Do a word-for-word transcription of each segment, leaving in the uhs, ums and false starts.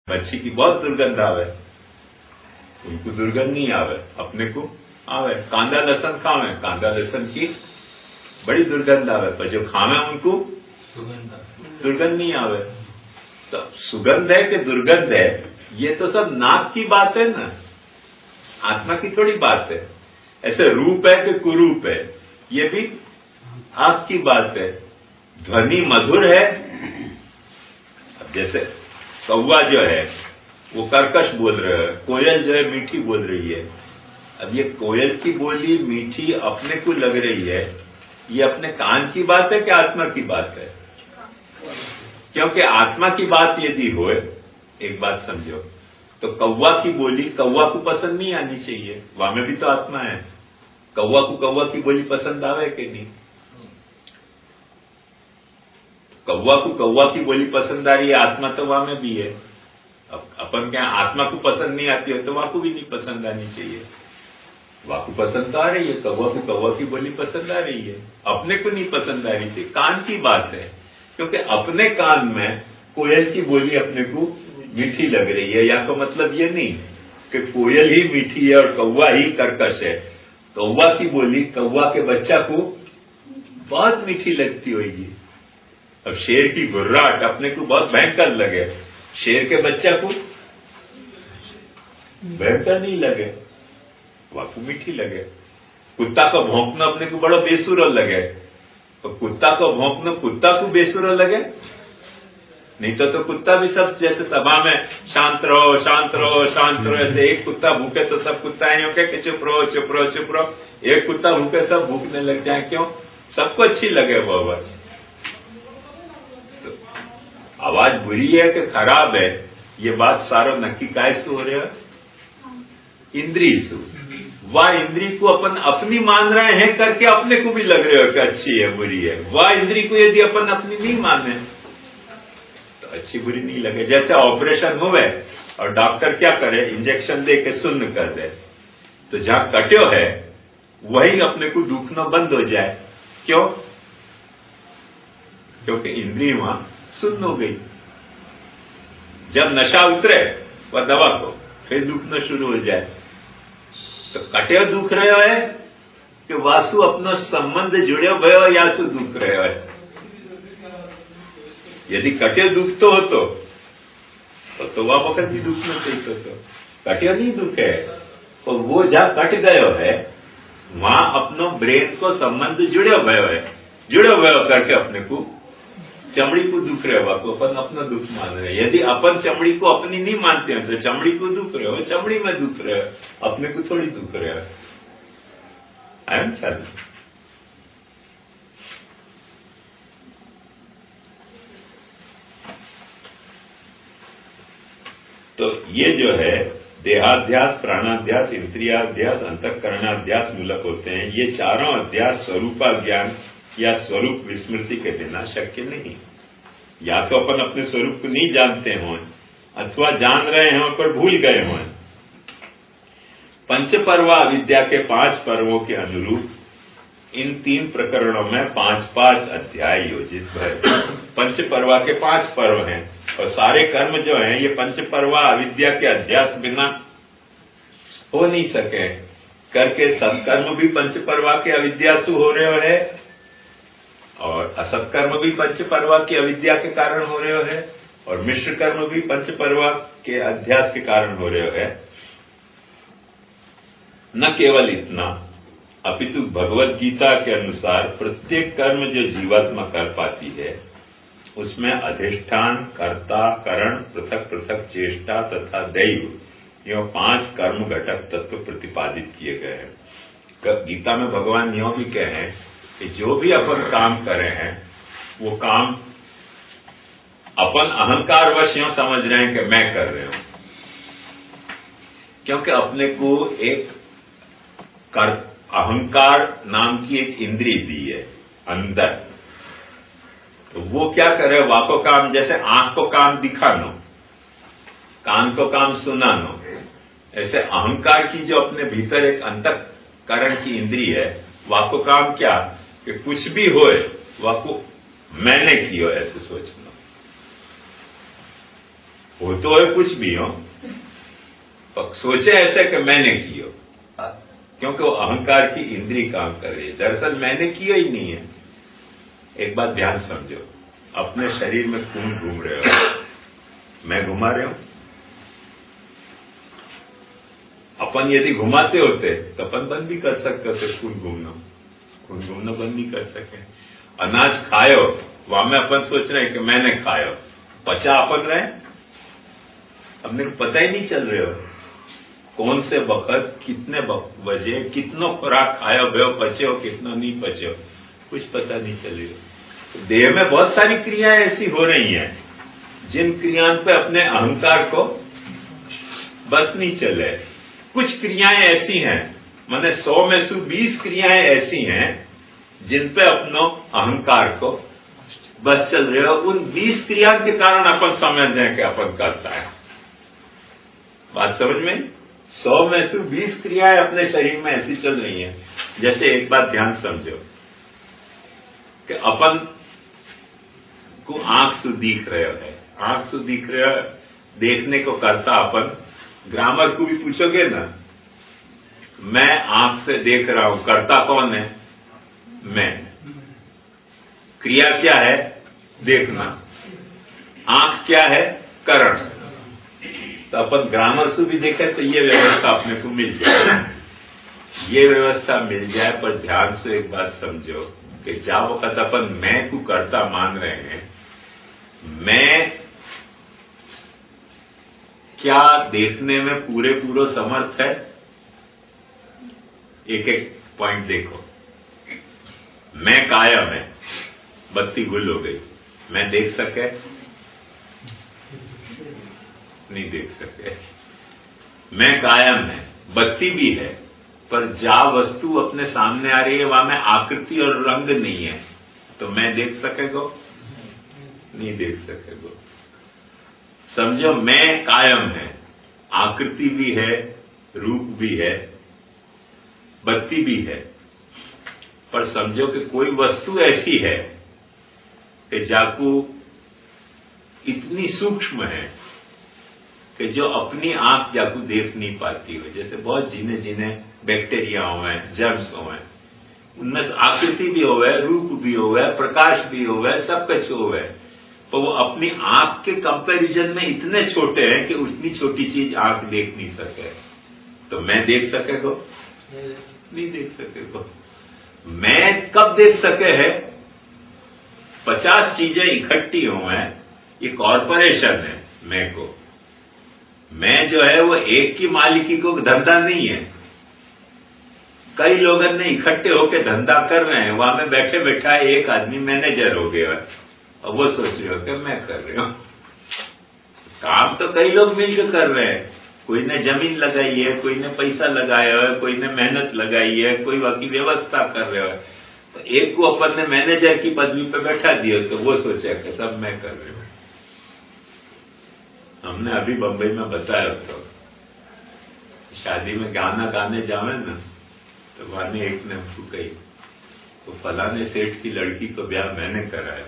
मच्छी की बहुत दुर्गंध आवे, उनको दुर्गंध नहीं आवे, अपने को आवे। कांदा लहसन खावे, कांदा लहसन की बड़ी दुर्गंध आवे, पर जो खावे उनको दुर्गंध नहीं आवे। तो सुगंध है कि दुर्गंध है, ये तो सब नाक की बात है ना, आत्मा की थोड़ी बात है। ऐसे रूप है कि कुरूप है, ये भी आपकी बात है। ध्वनि मधुर है, अब जैसे कौवा जो है वो कर्कश बोल रहा है, कोयल जो है मीठी बोल रही है। अब ये कोयल की बोली मीठी अपने को लग रही है, ये अपने कान की बात है कि आत्मा की बात है? क्योंकि आत्मा की बात यदि हो, एक बात समझो, तो कौवा की बोली कौवा को पसंद नहीं आनी चाहिए, वहां में भी तो आत्मा है। कौवा को कौवा की बोली पसंद आवे कि नहीं? कौवा को कौवा की बोली पसंद आ रही है, आत्मा तो वहां में भी है। अब अपन क्या आत्मा को पसंद नहीं आती है तो वहां को भी नहीं पसंद आनी चाहिए। वहां को पसंद आ रही है, कौवा को कौवा की बोली पसंद आ रही है, अपने को नहीं पसंद आ रही थी। कान की बात है, क्योंकि अपने कान में कोयल की बोली अपने को मीठी लग रही है। या तो मतलब ये नहीं कि कोयल ही मीठी है और कौवा ही कर्कश है। कौवा की बोली कौवा के बच्चा को बहुत मीठी लगती होगी। अब शेर की गुर्राहट अपने को बहुत भयंकर लगे, शेर के बच्चा को भयंकर नहीं लगे, वाकू मीठी लगे। कुत्ता का भौंकना अपने को बड़ा बेसुरा लगे, तो कुत्ता का भौंकना कुत्ता को बेसुरा लगे? नहीं तो तो कुत्ता भी सब जैसे सभा में शांत रहो शांत रहो शांत रहो, ऐसे एक कुत्ता भूखे तो सब कुत्ता ही कहे कि चुप रहो चुप रहो चुप रहो। एक कुत्ता भूखे सब भूखने लग जाए, क्यों? सबको अच्छी लगे वो आवाज। तो आवाज बुरी है कि खराब है, ये बात सारो नक्की काय से हो रहा है? इंद्री से। वह इंद्री को अपन अपनी मान रहे हैं करके अपने को भी लग रहे हो कि अच्छी है बुरी है। वह इंद्री को यदि अपन अपनी नहीं माने तो अच्छी बुरी नहीं लगे। जैसे ऑपरेशन हुए और डॉक्टर क्या करे, इंजेक्शन दे के सुन्न कर दे, तो जहां कट्यो है वही अपने को दुखना बंद हो जाए। क्यों? क्योंकि इंद्री वहां सुन्न हो गई। जब नशा उतरे वह दवा को फिर दुखना शुरू हो जाए। तो कटे दुख रहे हो है कि वासु अपना संबंध जुड़े भयो या सु दुख रहे हो है? यदि कटे दुख तो हो तो तो, तो वह वक्त भी दुखना चाहिए। तो, तो कटे नहीं दुख है, तो वो जहां कट गयो है वहां अपनो ब्रेन को संबंध जुड़े भयो है, जुड़े भयो करके अपने को चमड़ी को दुख रहे हो, तो अपन अपना दुख मान रहे हैं। यदि अपन चमड़ी को अपनी नहीं मानते हैं तो चमड़ी को दुख रहे हो, चमड़ी में दुख रहे हो, अपने को थोड़ी दुख रहे हो। आई एम ख्याल। तो ये जो है देहाध्यास, प्राणाध्यास, इंद्रियाध्यास, अंतःकरणाध्यास मूलक होते हैं। ये चारों अध्यास स्वरूपा ज्ञान या स्वरूप विस्मृति के बिना शक्य नहीं। या तो अपन अपने स्वरूप को नहीं जानते हों अथवा जान रहे हों पर भूल गए हों। पंचपर्वा विद्या के पांच पर्वों के अनुरूप इन तीन प्रकरणों में पांच पांच अध्याय योजित है। पंचपर्वा के पांच पर्व हैं और सारे कर्म जो हैं ये पंचपर्वा अविद्या के अध्यास बिना हो नहीं सके। करके सत्कर्म भी पंचपर्वा के अविद्या से हो रहे है और असत्कर्म भी पंचपर्वा की अविद्या के कारण हो रहे है और मिश्र कर्म भी पंचपर्वा के अध्यास के कारण हो रहे है। न केवल इतना, अपितु भगवत गीता के अनुसार प्रत्येक कर्म जो जीवात्मा कर पाती है उसमें अधिष्ठान, कर्ता, करण, पृथक पृथक चेष्टा तथा दैव यह पांच कर्म घटक तत्व प्रतिपादित किए गए हैं। गीता में भगवान यों भी कहे हैं कि जो भी अपन काम करे हैं वो काम अपन अहंकार वश यूं समझ रहे हैं कि मैं कर रहे हूं, क्योंकि अपने को एक कर अहंकार नाम की एक इंद्री दी है अंदर। तो वो क्या करे, वाको काम, जैसे आंख को काम दिखानो, कान को काम सुनानो, ऐसे अहंकार की जो अपने भीतर एक अंतःकरण की इंद्री है वाको काम क्या कि कुछ भी होए वाको मैंने कियो ऐसे सोचना। हो तो है कुछ भी हो, सोचे ऐसे कि मैंने किया, क्योंकि वो अहंकार की इंद्री काम कर रही है। दरअसल मैंने किया ही नहीं है। एक बात ध्यान समझो, अपने शरीर में खून घूम रहे हो, मैं घुमा रहे हूं। अपन यदि घुमाते होते तो अपन बंद भी कर सकते होते खून घूमना, खून घूमना बंद नहीं कर सके। अनाज खायो, वहां में अपन सोच रहे हैं कि मैंने खायो, पचा अपन रहे, अपने को पता ही नहीं चल रहे हो कौन से वक्त कितने बजे कितनो खुराक खायो भयो, पचे हो कितना नहीं पचे हो, कुछ पता नहीं चल रही हो। देह में बहुत सारी क्रियाएं ऐसी हो रही हैं जिन क्रियाओं पे अपने अहंकार को बस नहीं चले। कुछ क्रियाएं ऐसी हैं, माने सौ में से बीस क्रियाएं ऐसी हैं जिन पे अपनो अहंकार को बस चल रहे हो। उन बीस क्रिया के कारण अपन समझ रहे हैं कि अपन करता है। बात समझ में? सौ में से बीस क्रियाएं अपने शरीर में ऐसी चल रही हैं। जैसे एक बात ध्यान समझो कि अपन को आंख से दिख रहे है, आंख से दिख रहे हो, देखने को करता अपन। ग्रामर को भी पूछोगे ना, मैं आंख से देख रहा हूं, करता कौन है? मैं। क्रिया क्या है? देखना। आंख क्या है? करण। तो अपन ग्रामर से भी देखें तो ये व्यवस्था अपने को मिल जाए, ये व्यवस्था मिल जाए। पर ध्यान से एक बात समझो कि जब वक्त अपन मैं को करता मान रहे हैं, मैं क्या देखने में पूरे पूरे समर्थ है? एक एक पॉइंट देखो। मैं कायम है, बत्ती गुल हो गई, मैं देख सके? नहीं देख सके। मैं कायम है, बत्ती भी है, पर जा वस्तु अपने सामने आ रही है वहां में आकृति और रंग नहीं है, तो मैं देख सकेगो? नहीं देख सकेगो। समझो मैं कायम है, आकृति भी है, रूप भी है, बत्ती भी है, पर समझो कि कोई वस्तु ऐसी है कि जाकू इतनी सूक्ष्म है कि जो अपनी आंख जाकू देख नहीं पाती हो। जैसे बहुत जीने जीने बैक्टीरिया हुए, जर्म्स हुए, उनमें आकृति भी हो है, रूप भी हो है, प्रकाश भी हो है, सब कुछ हो है, तो वो अपनी आंख के कंपैरिजन में इतने छोटे हैं कि उतनी छोटी चीज आंख देख नहीं सके। तो मैं देख सकेगो? नहीं देख सकेगो। मैं कब देख सके है? पचास चीजें इकट्ठी हुए हैं, ये कॉरपोरेशन है मैं को। मैं जो है वो एक की मालिकी को धंधा नहीं है, कई लोगों ने इकट्ठे होकर धंधा कर रहे हैं। वहां में बैठे बैठा एक आदमी मैनेजर हो गया और वो सोच रहे हो कि मैं कर रही हूं। काम तो कई लोग मिलकर कर रहे हैं, कोई ने जमीन लगाई है, कोई ने पैसा लगाया है, कोई ने मेहनत लगाई है, कोई बाकी व्यवस्था कर रहे हो। तो एक को अपन ने मैनेजर की पदवी पे बैठा दिया तो वो सोचा कि सब मैं कर रही हूं। हमने अभी बंबई में बताया तो शादी में गाना गाने जावे ना, तो वहां एक ने हमको कही तो फलाने सेठ की लड़की को ब्याह मैंने कराया।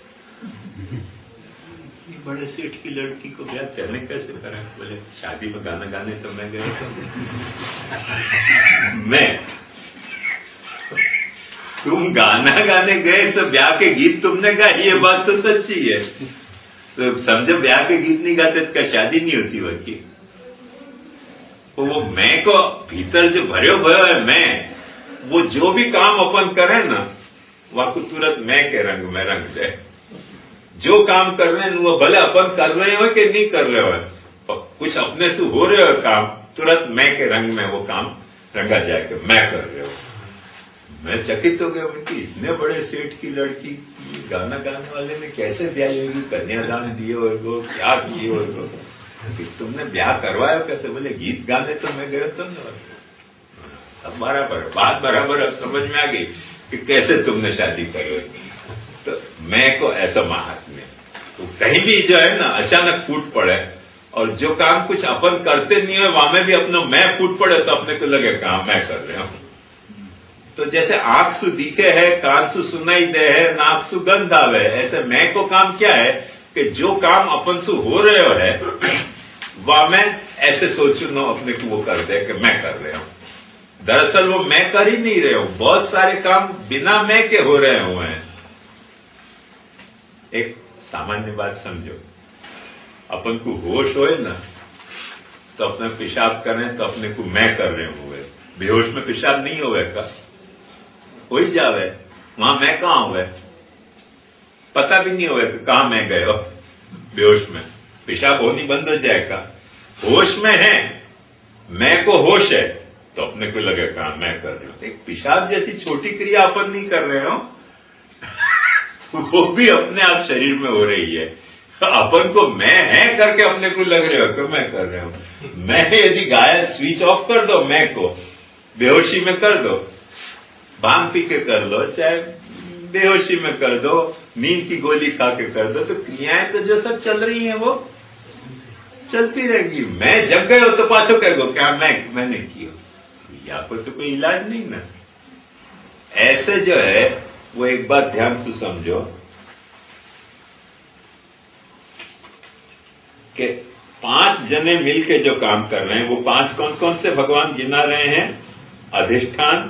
बड़े सेठ की लड़की को ब्याह करने कैसे करा? बोले शादी में गाना गाने तो मैं गया था। मैं तुम गाना गाने गए तो ब्याह के गीत तुमने गाए, ये बात तो सच्ची है। तो समझो ब्याह के गीत नहीं गाते तो क्या शादी नहीं होती वही? तो वो मैं को भीतर जो भरे भयो है मैं, वो जो भी काम अपन करे ना वह को तुरंत मैं के रंग में रंग दे। जो काम कर रहे हैं वो भले अपन कर रहे हो कि नहीं कर रहे हो, कुछ अपने से हो रहे हो काम, तुरंत मैं के रंग में वो काम रंगा जाए कि मैं कर रहे हो। मैं चकित हो गया, उनकी इतने बड़े सेठ की लड़की गाना गाने वाले ने कैसे ब्याह होगी, कन्यादान दिए हो, क्या किए हो, तुमने ब्याह करवाया कैसे? बोले गीत गाने तो मैं गया तुम अब बराबर बात बराबर अब समझ में आ गई कि कैसे तुमने शादी करी। तो मैं को ऐसा महात्म्य तो कहीं भी जो है ना अचानक फूट पड़े, और जो काम कुछ अपन करते नहीं है वहां में भी अपना मैं फूट पड़े तो अपने को लगे काम मैं कर रहा हूं। तो जैसे आंख सु दिखे है, कान सु सुनाई दे है, नाक सु गंध आवे, ऐसे मैं को काम क्या है कि जो काम अपन से हो रहे है वह मैं ऐसे सोचू न अपने को वो कर दे कि मैं कर रहा हूं। दरअसल वो मैं कर ही नहीं रहे हूं, बहुत सारे काम बिना मैं के हो रहे हुए हैं। एक सामान्य बात समझो, अपन को होश होए ना तो अपने पेशाब करें तो अपने को मैं कर रहे हुए, बेहोश में पेशाब नहीं होवे का, हो ही जावे, वहां मैं कहां हुए, पता भी नहीं होगा कि कहां मैं गए हो। बेहोश में पेशाब होनी बंद हो जाएगा। होश में है, मैं को होश है तो अपने को लगेगा मैं कर रहे हो। एक पेशाब जैसी छोटी क्रिया अपन नहीं कर रहे हो, वो भी अपने आप शरीर में हो रही है। अपन को मैं है करके अपने को लग रहे हो कि मैं कर रहे हूं। मैं यदि गायब स्विच ऑफ कर दो, मैं को बेहोशी में कर दो, भांग पी के कर लो, चाहे बेहोशी में कर दो, नींद की गोली खा के कर दो, तो क्रियाएं तो जो सब चल रही हैं वो चलती रहेगी। मैं जब गए हो तो पाछो कह दो क्या मैं मैंने किया, या कोई तो कोई इलाज नहीं ना। ऐसे जो है वो एक बात ध्यान से समझो कि पांच जने मिलके जो काम कर रहे हैं वो पांच कौन कौन से भगवान गिना रहे हैं? अधिष्ठान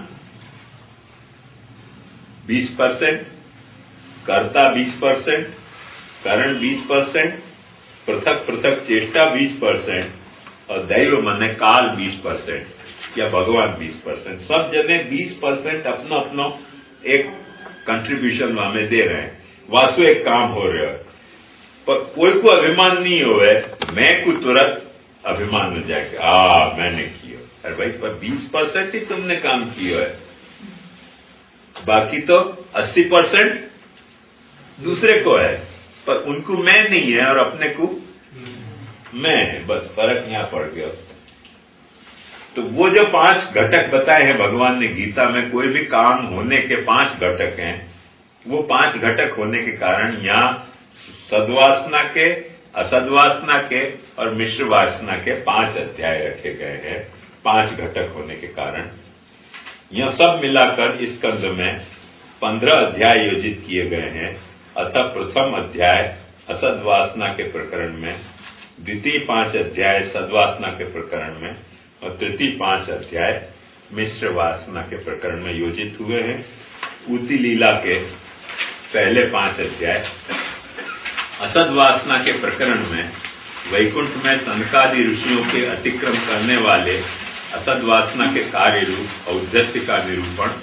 बीस परसेंट, कर्ता बीस परसेंट, कारण बीस परसेंट, पृथक पृथक चेष्टा बीस परसेंट और दैव मन काल बीस परसेंट या भगवान बीस परसेंट। सब जने बीस परसेंट अपना अपना एक कंट्रीब्यूशन हमें दे रहे हैं। वास्तव एक काम हो रहा है पर कोई को अभिमान नहीं हो है, मैं को तुरंत अभिमान हो जाए कि आ मैंने किया। अरे भाई पर बीस परसेंट ही तुमने काम किया है, बाकी तो अस्सी परसेंट दूसरे को है, पर उनको मैं नहीं है और अपने को मैं है। बस फर्क यहां पड़ गया। तो वो जो पांच घटक बताए हैं भगवान ने गीता में, कोई भी काम होने के पांच घटक हैं, वो पांच घटक होने के कारण यहां सद्वासना के, असद्वासना के और मिश्र वासना के पांच अध्याय रखे गए हैं। पांच घटक होने के कारण यह सब मिलाकर इस स्कंद में पंद्रह अध्याय योजित किए गए हैं। अतः प्रथम अध्याय असद्वासना के प्रकरण में, द्वितीय पांच अध्याय सद्वासना के प्रकरण में और तृतीय पांच अध्याय मिश्र वासना के प्रकरण में योजित हुए हैं। ऊती लीला के पहले पांच अध्याय असद्वासना के प्रकरण में वैकुंठ में सनकादि ऋषियों के अतिक्रम करने वाले असद्वासना के कार्य रूप औद्धत्य का निरूपण